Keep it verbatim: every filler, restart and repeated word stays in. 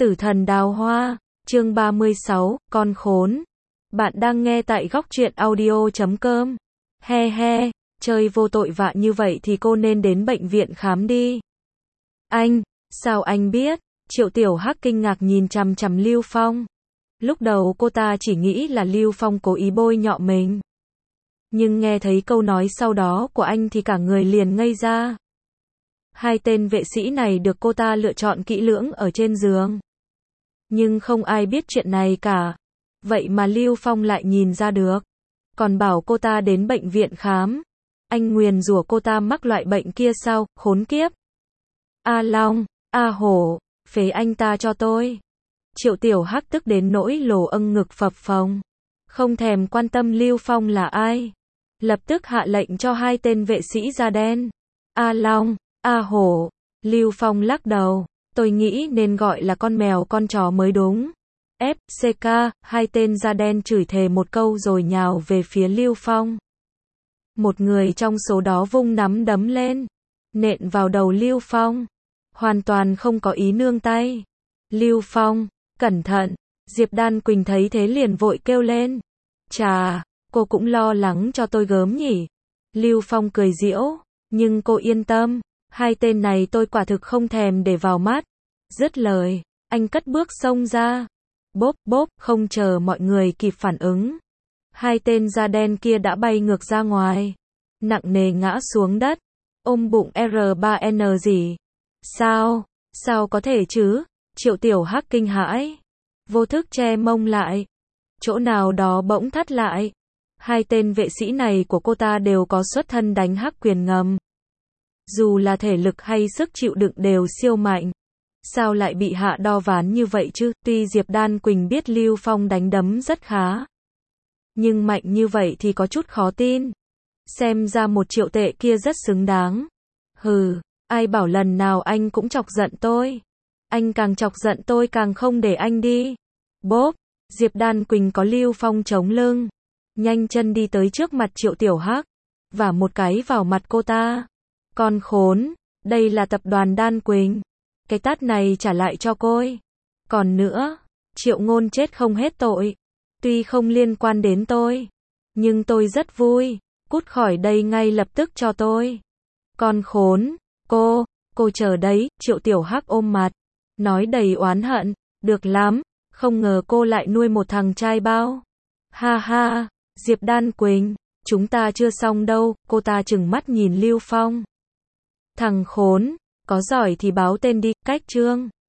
Tử thần đào hoa, chương ba mươi sáu, con khốn. Bạn đang nghe tại góc truyện audio chấm com. He he, chơi vô tội vạ như vậy thì cô nên đến bệnh viện khám đi. Anh, sao anh biết? Triệu Tiểu Hắc kinh ngạc nhìn chằm chằm Lưu Phong. Lúc đầu cô ta chỉ nghĩ là Lưu Phong cố ý bôi nhọ mình. Nhưng nghe thấy câu nói sau đó của anh thì cả người liền ngây ra. Hai tên vệ sĩ này được cô ta lựa chọn kỹ lưỡng ở trên giường. Nhưng không ai biết chuyện này cả. Vậy mà Lưu Phong lại nhìn ra được. Còn bảo cô ta đến bệnh viện khám. Anh nguyền rủa cô ta mắc loại bệnh kia sao, khốn kiếp. A Long, A Hổ, phế anh ta cho tôi. Triệu Tiểu Hắc tức đến nỗi lồ âng ngực phập phồng. Không thèm quan tâm Lưu Phong là ai. Lập tức hạ lệnh cho hai tên vệ sĩ da đen. A Long, A Hổ. Lưu Phong lắc đầu. Tôi nghĩ nên gọi là con mèo con chó mới đúng. ép xê ca, hai tên da đen chửi thề một câu rồi nhào về phía Lưu Phong. Một người trong số đó vung nắm đấm lên. Nện vào đầu Lưu Phong. Hoàn toàn không có ý nương tay. Lưu Phong, cẩn thận. Diệp Đan Quỳnh thấy thế liền vội kêu lên. Chà, cô cũng lo lắng cho tôi gớm nhỉ. Lưu Phong cười giễu. Nhưng cô yên tâm. Hai tên này tôi quả thực không thèm để vào mắt. Dứt lời, anh cất bước xông ra. Bốp bốp, không chờ mọi người kịp phản ứng. Hai tên da đen kia đã bay ngược ra ngoài. Nặng nề ngã xuống đất. Ôm bụng R ba N gì? Sao? Sao có thể chứ? Triệu Tiểu Hắc kinh hãi. Vô thức che mông lại. Chỗ nào đó bỗng thắt lại. Hai tên vệ sĩ này của cô ta đều có xuất thân đánh hắc quyền ngầm. Dù là thể lực hay sức chịu đựng đều siêu mạnh. Sao lại bị hạ đo ván như vậy chứ? Tuy Diệp Đan Quỳnh biết Lưu Phong đánh đấm rất khá. Nhưng mạnh như vậy thì có chút khó tin. Xem ra một triệu tệ kia rất xứng đáng. Hừ, ai bảo lần nào anh cũng chọc giận tôi. Anh càng chọc giận tôi càng không để anh đi. Bốp, Diệp Đan Quỳnh có Lưu Phong chống lưng. Nhanh chân đi tới trước mặt Triệu Tiểu Hắc. Và một cái vào mặt cô ta. Con khốn, đây là tập đoàn Đan Quỳnh. Cái tát này trả lại cho tôi. Còn nữa, Triệu Ngôn chết không hết tội. Tuy không liên quan đến tôi, nhưng tôi rất vui. Cút khỏi đây ngay lập tức cho tôi. Con khốn, cô, cô chờ đấy. Triệu Tiểu Hắc ôm mặt, nói đầy oán hận. Được lắm, không ngờ cô lại nuôi một thằng trai bao. Ha ha, Diệp Đan Quỳnh, chúng ta chưa xong đâu. Cô ta trừng mắt nhìn Lưu Phong. Thằng khốn, có giỏi thì báo tên đi. Cách chương